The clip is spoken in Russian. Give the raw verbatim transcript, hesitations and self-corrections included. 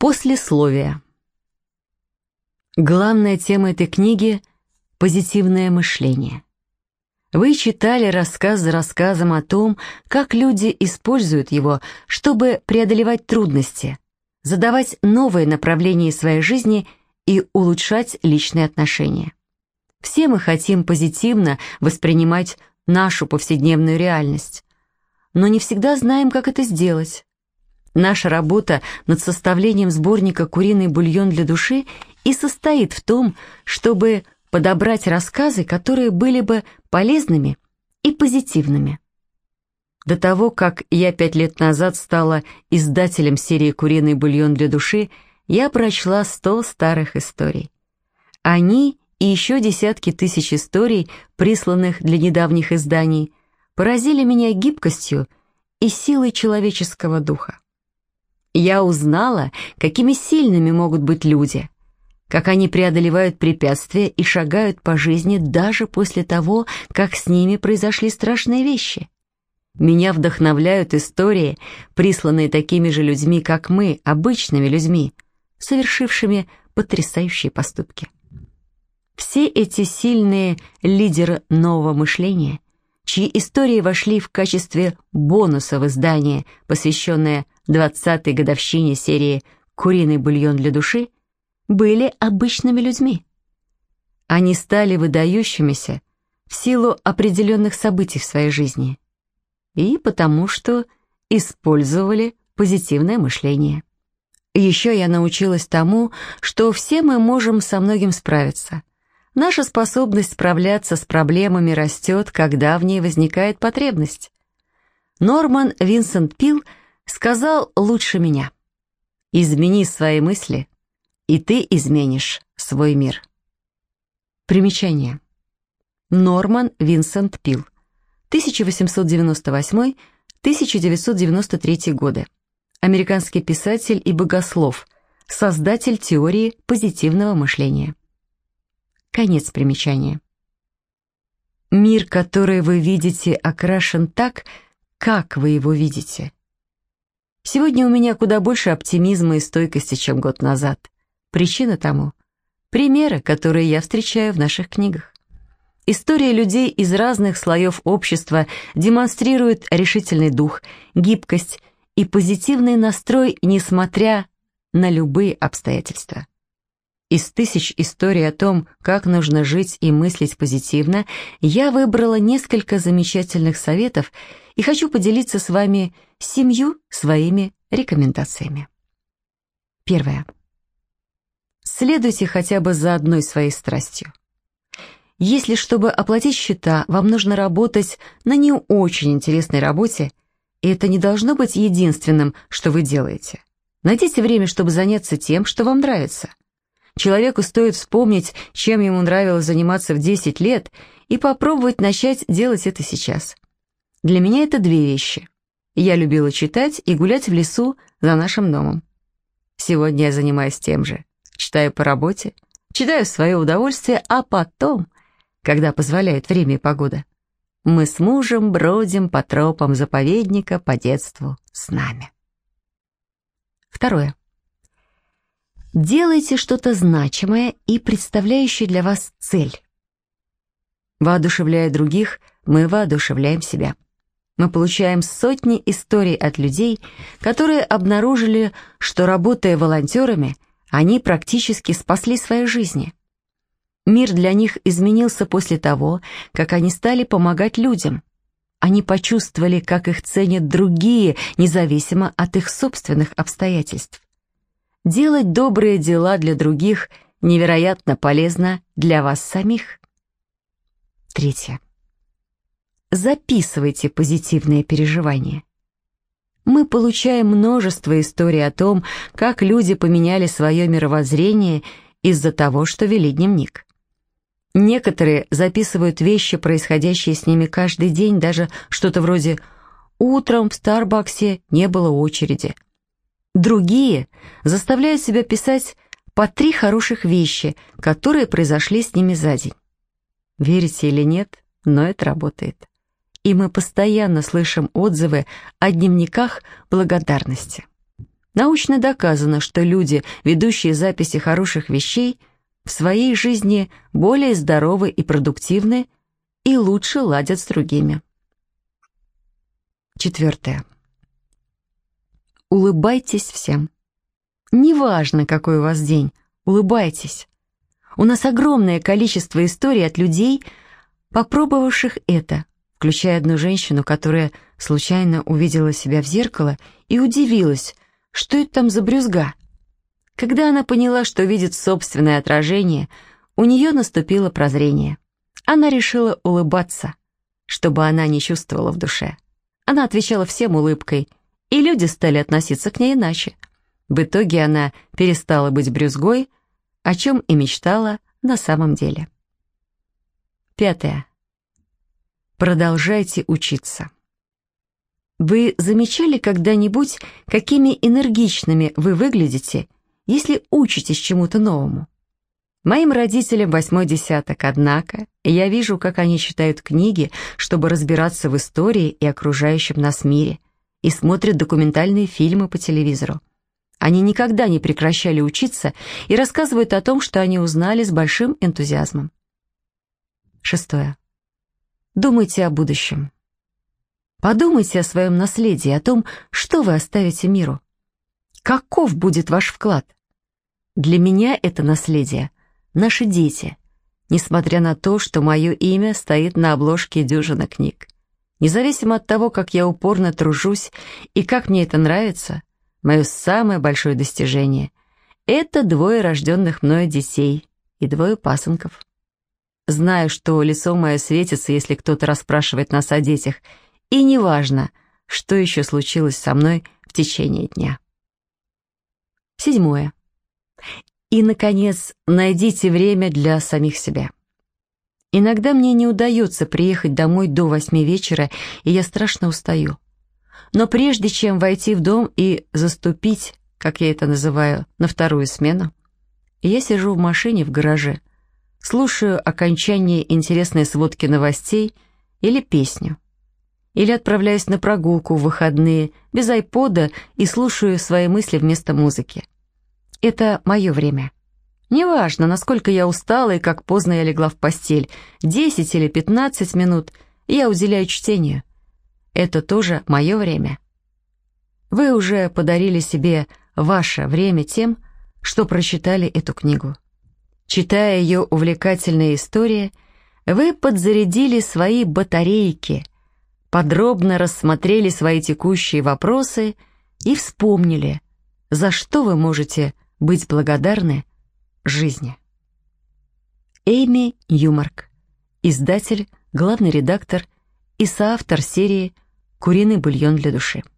Послесловие. Главная тема этой книги — позитивное мышление. Вы читали рассказ за рассказом о том, как люди используют его, чтобы преодолевать трудности, задавать новые направления своей жизни и улучшать личные отношения. Все мы хотим позитивно воспринимать нашу повседневную реальность, но не всегда знаем, как это сделать. Наша работа над составлением сборника «Куриный бульон для души» и состоит в том, чтобы подобрать рассказы, которые были бы полезными и позитивными. До того, как я пять лет назад стала издателем серии «Куриный бульон для души», я прочла сто старых историй. Они и еще десятки тысяч историй, присланных для недавних изданий, поразили меня гибкостью и силой человеческого духа. Я узнала, какими сильными могут быть люди, как они преодолевают препятствия и шагают по жизни даже после того, как с ними произошли страшные вещи. Меня вдохновляют истории, присланные такими же людьми, как мы, обычными людьми, совершившими потрясающие поступки. Все эти сильные лидеры нового мышления, чьи истории вошли в качестве бонуса в издание, посвященное двадцатой годовщине серии «Куриный бульон для души», были обычными людьми. Они стали выдающимися в силу определенных событий в своей жизни и потому что использовали позитивное мышление. Еще я научилась тому, что все мы можем со многим справиться. Наша способность справляться с проблемами растет, когда в ней возникает потребность. Норман Винсент Пил сказал лучше меня: «Измени свои мысли, и ты изменишь свой мир». Примечание. Норман Винсент Пил, тысяча восемьсот девяносто восьмой — тысяча девятьсот девяносто третий годы. Американский писатель и богослов, создатель теории позитивного мышления. Конец примечания. Мир, который вы видите, окрашен так, как вы его видите. Сегодня у меня куда больше оптимизма и стойкости, чем год назад. Причина тому — примеры, которые я встречаю в наших книгах. Истории людей из разных слоев общества демонстрируют решительный дух, гибкость и позитивный настрой, несмотря на любые обстоятельства. Из тысяч историй о том, как нужно жить и мыслить позитивно, я выбрала несколько замечательных советов и хочу поделиться с вами семью своими рекомендациями. Первое. Следуйте хотя бы за одной своей страстью. Если, чтобы оплатить счета, вам нужно работать на не очень интересной работе, и это не должно быть единственным, что вы делаете, найдите время, чтобы заняться тем, что вам нравится. Человеку стоит вспомнить, чем ему нравилось заниматься в десять лет, и попробовать начать делать это сейчас. Для меня это две вещи. Я любила читать и гулять в лесу за нашим домом. Сегодня я занимаюсь тем же. Читаю по работе, читаю в свое удовольствие, а потом, когда позволяет время и погода, мы с мужем бродим по тропам заповедника по детству с нами. Второе. Делайте что-то значимое и представляющее для вас цель. Воодушевляя других, мы воодушевляем себя. Мы получаем сотни историй от людей, которые обнаружили, что, работая волонтерами, они практически спасли свои жизни. Мир для них изменился после того, как они стали помогать людям. Они почувствовали, как их ценят другие, независимо от их собственных обстоятельств. Делать добрые дела для других невероятно полезно для вас самих. Третье. Записывайте позитивные переживания. Мы получаем множество историй о том, как люди поменяли свое мировоззрение из-за того, что вели дневник. Некоторые записывают вещи, происходящие с ними каждый день, даже что-то вроде «Утром в Старбаксе не было очереди». Другие заставляют себя писать по три хороших вещи, которые произошли с ними за день. Верите или нет, но это работает. И мы постоянно слышим отзывы о дневниках благодарности. Научно доказано, что люди, ведущие записи хороших вещей, в своей жизни более здоровы и продуктивны и лучше ладят с другими. Четвертое. Улыбайтесь всем. Неважно, какой у вас день, улыбайтесь. У нас огромное количество историй от людей, попробовавших это, включая одну женщину, которая случайно увидела себя в зеркало и удивилась, что это там за брюзга. Когда она поняла, что видит собственное отражение, у нее наступило прозрение. Она решила улыбаться, чтобы она не чувствовала в душе. Она отвечала всем улыбкой, и люди стали относиться к ней иначе. В итоге она перестала быть брюзгой, о чем и мечтала на самом деле. Пятое. Продолжайте учиться. Вы замечали когда-нибудь, какими энергичными вы выглядите, если учитесь чему-то новому? Моим родителям восьмой десяток, однако, я вижу, как они читают книги, чтобы разбираться в истории и окружающем нас мире, и смотрят документальные фильмы по телевизору. Они никогда не прекращали учиться и рассказывают о том, что они узнали с большим энтузиазмом. Шестое. Думайте о будущем. Подумайте о своем наследии, о том, что вы оставите миру. Каков будет ваш вклад? Для меня это наследие — наши дети, несмотря на то, что мое имя стоит на обложке дюжины книг. Независимо от того, как я упорно тружусь и как мне это нравится, мое самое большое достижение — это двое рожденных мною детей и двое пасынков. Знаю, что лицо мое светится, если кто-то расспрашивает нас о детях, и неважно, что еще случилось со мной в течение дня. Седьмое. И, наконец, найдите время для самих себя. Иногда мне не удается приехать домой до восьми вечера, и я страшно устаю. Но прежде чем войти в дом и заступить, как я это называю, на вторую смену, я сижу в машине в гараже, слушаю окончание интересной сводки новостей или песню. Или отправляюсь на прогулку в выходные без айпода и слушаю свои мысли вместо музыки. Это мое время. Неважно, насколько я устала и как поздно я легла в постель, десять или пятнадцать минут я уделяю чтению. Это тоже мое время. Вы уже подарили себе ваше время тем, что прочитали эту книгу. Читая ее увлекательные истории, вы подзарядили свои батарейки, подробно рассмотрели свои текущие вопросы и вспомнили, за что вы можете быть благодарны жизни. Эйми Ньюмарк, издатель, главный редактор и соавтор серии «Куриный бульон для души».